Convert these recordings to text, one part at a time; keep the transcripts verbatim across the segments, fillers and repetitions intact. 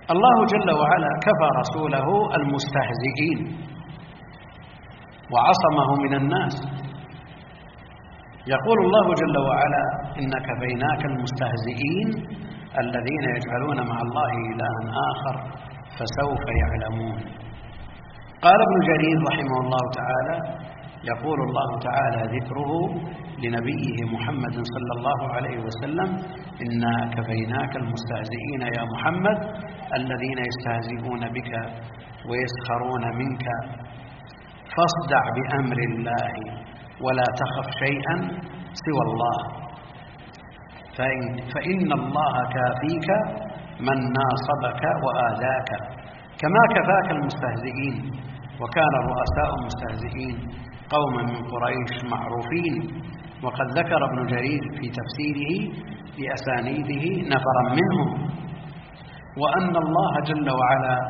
الله جل وعلا كفى رسوله المستهزئين وعصمه من الناس. يقول الله جل وعلا: إن كفيناك المستهزئين الذين يجعلون مع الله إلها آخر فسوف يعلمون. قال ابن جرير رحمه الله تعالى: يقول الله تعالى ذكره لنبيه محمد صلى الله عليه وسلم: إنا كفيناك المستهزئين يا محمد الذين يستهزئون بك ويسخرون منك فاصدع بأمر الله ولا تخف شيئا سوى الله فإن, فإن الله كافيك من ناصبك وآذاك كما كفاك المستهزئين. وكان الرؤساء المستهزئين قوما من قريش معروفين. وقد ذكر ابن جرير في تفسيره بأسانيده نفرا منهم، وأن الله جل وعلا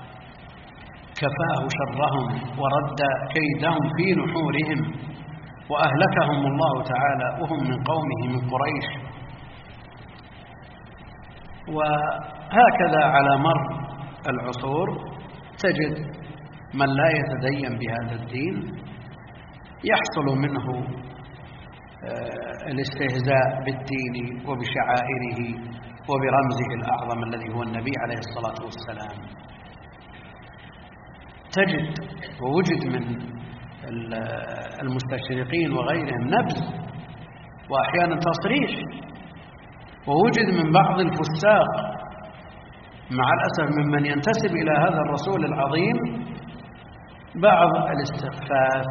كفاه شرهم ورد كيدهم في نحورهم وأهلكهم الله تعالى وهم من قومه من قريش. وهكذا على مر العصور تجد من لا يتدين بهذا الدين يحصل منه الاستهزاء بالدين وبشعائره وبرمزه الأعظم الذي هو النبي عليه الصلاة والسلام. تجد ووجد من المستشرقين وغيرهم نبذ وأحيانا تصريح، ووجد من بعض الفساق مع الأسف ممن ينتسب إلى هذا الرسول العظيم بعض الاستخفاف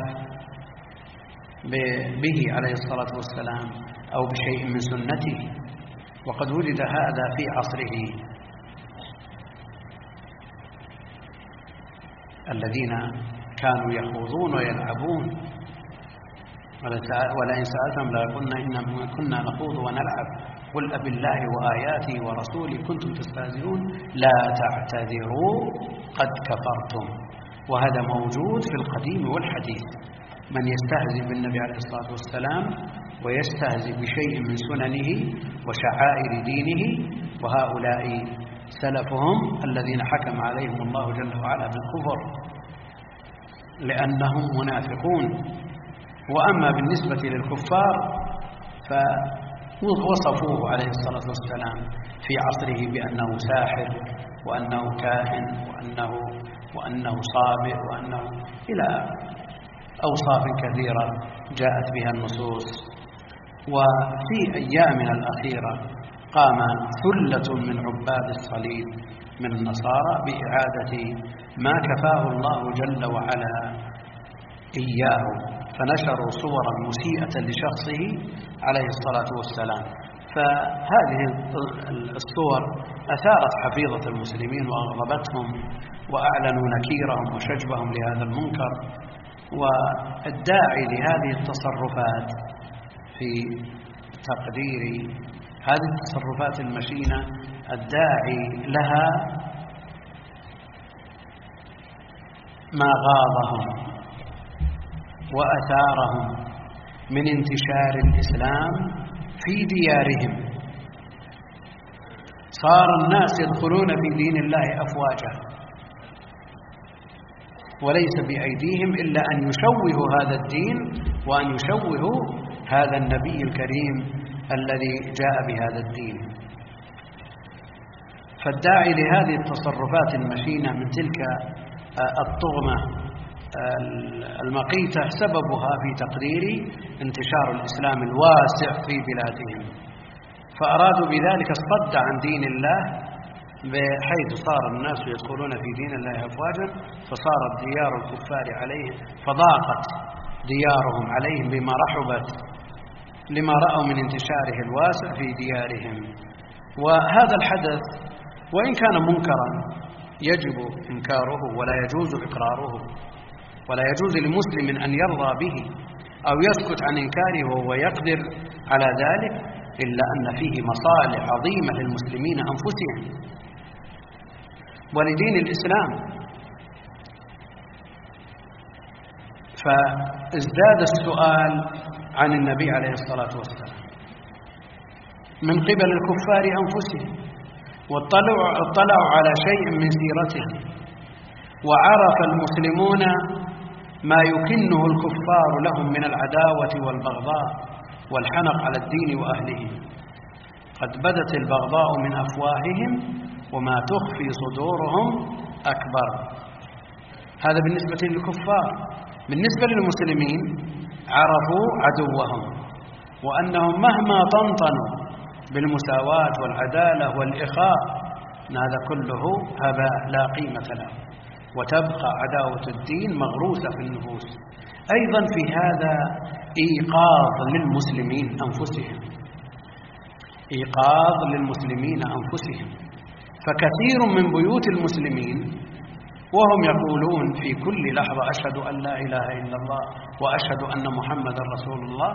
به عليه الصلاة والسلام أو بشيء من سنته، وقد وجد هذا في عصره. الذين كانوا يخوضون ويلعبون، ولئن سألتم ليقولن إنما كنا نخوض ونلعب قل أب الله وآياته ورسوله كنتم تستهزئون لا تعتذروا قد كفرتم. وهذا موجود في القديم والحديث، من يستهزئ بالنبي عليه الصلاة والسلام ويستهزئ بشيء من سننه وشعائر دينه، وهؤلاء سلفهم الذين حكم عليهم الله جل وعلا بالكفر لأنهم منافقون. وأما بالنسبة للكفار فوصفوه عليه الصلاة والسلام في عصره بأنه ساحر وأنه كاهن وأنه, وأنه صابئ وأنه إلى أوصاف كثيرة جاءت بها النصوص. وفي أيامنا الأخيرة قام ثلة من عباد الصليب من النصارى بإعادة ما كفاه الله جل وعلا إياه، فنشروا صورا مسيئة لشخصه عليه الصلاة والسلام. فهذه الصور أثارت حفيظة المسلمين وأغضبتهم وأعلنوا نكيرهم وشجبهم لهذا المنكر. والداعي لهذه التصرفات في تقدير هذه التصرفات المشينة، الداعي لها ما غاضهم وأثارهم من انتشار الإسلام في ديارهم. صار الناس يدخلون في دين الله أفواجا وليس بأيديهم إلا أن يشوهوا هذا الدين وأن يشوهوا هذا النبي الكريم الذي جاء بهذا الدين. فالداعي لهذه التصرفات المشينة من تلك الطغمة المقيتة سببها في تقدير انتشار الإسلام الواسع في بلادهم، فأرادوا بذلك الصد عن دين الله، بحيث صار الناس يدخلون في دين الله أفواجا، فصارت ديار الكفار عليهم فضاقت ديارهم عليهم بما رحبت لما رأوا من انتشاره الواسع في ديارهم. وهذا الحدث وإن كان منكرا يجب إنكاره ولا يجوز إقراره، ولا يجوز لمسلم أن يرضى به أو يسكت عن إنكاره وهو يقدر على ذلك، إلا أن فيه مصالح عظيمة للمسلمين أنفسهم ولدين الإسلام. فازداد السؤال عن النبي عليه الصلاة والسلام من قبل الكفار أنفسهم، واطلعوا على شيء من سيرتهم، وعرف المسلمون ما يكنه الكفار لهم من العداوة والبغضاء والحنق على الدين وأهله. قد بدت البغضاء من أفواههم وما تخفي صدورهم أكبر. هذا بالنسبة للكفار. بالنسبة للمسلمين عرفوا عدوهم، وأنهم مهما طنطنوا بالمساواة والعدالة والإخاء هذا كله هباء لا قيمة له، وتبقى عداوة الدين مغروسة في النفوس. أيضا في هذا إيقاظ للمسلمين أنفسهم، إيقاظ للمسلمين أنفسهم. فكثير من بيوت المسلمين وهم يقولون في كل لحظة أشهد أن لا إله إلا الله وأشهد أن محمد رسول الله،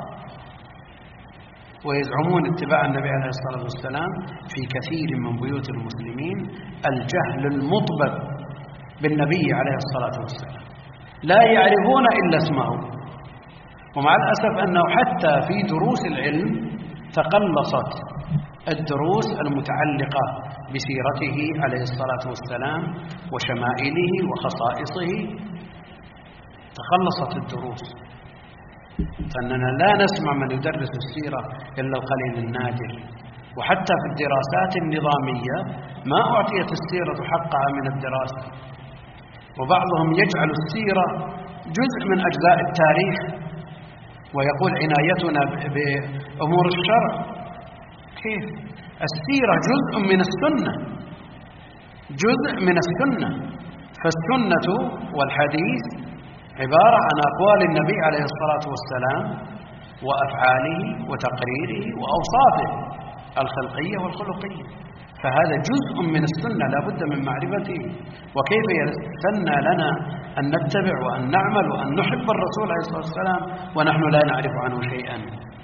ويزعمون اتباع النبي عليه الصلاة والسلام، في كثير من بيوت المسلمين الجهل المطبق بالنبي عليه الصلاة والسلام، لا يعرفون إلا اسمه. ومع الأسف أنه حتى في دروس العلم تقلصت الدروس المتعلقة بسيرته عليه الصلاة والسلام وشمائله وخصائصه، تقلصت الدروس، فإننا لا نسمع من يدرس السيرة إلا القليل النادر. وحتى في الدراسات النظامية ما أعطيت السيرة حقها من الدراسة، وبعضهم يجعل السيرة جزء من أجزاء التاريخ ويقول عنايتنا بأمور الشرع. كيف؟ السيرة جزء من السنة، جزء من السنة. فالسنة والحديث عبارة عن أقوال النبي عليه الصلاة والسلام وأفعاله وتقريره وأوصافه الخلقية والخلقية، فهذا جزء من السنة لا بد من معرفته. وكيف يستنى لنا أن نتبع وأن نعمل وأن نحب الرسول عليه الصلاة والسلام ونحن لا نعرف عنه شيئا؟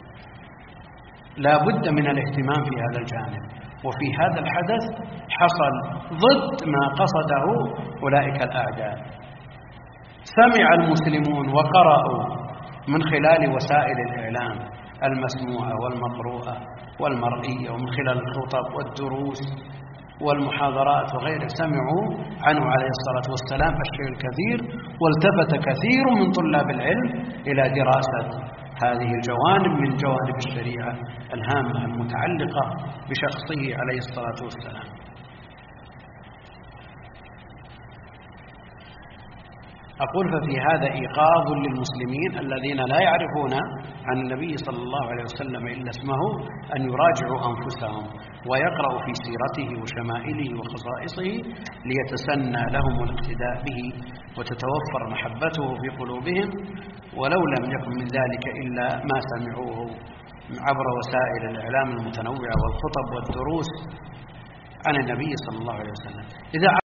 لا بد من الاهتمام في هذا الجانب. وفي هذا الحدث حصل ضد ما قصده أولئك الأعداء. سمع المسلمون وقرأوا من خلال وسائل الإعلام المسموعة والمقروءة والمرئية، ومن خلال الخطب والدروس والمحاضرات وغيره، سمعوا عنه عليه الصلاة والسلام الشيء الكثير، والتفت كثير من طلاب العلم إلى دراسة هذه الجوانب من جوانب الشريعة الهامة المتعلقة بشخصه عليه الصلاة والسلام. أقول ففي هذا إيقاظ للمسلمين الذين لا يعرفون عن النبي صلى الله عليه وسلم إلا اسمه أن يراجعوا أنفسهم ويقرأوا في سيرته وشمائله وخصائصه ليتسنى لهم الاقتداء به وتتوفر محبته في قلوبهم، ولو لم يكن من ذلك إلا ما سمعوه عبر وسائل الإعلام المتنوعة والخطب والدروس عن النبي صلى الله عليه وسلم. إذا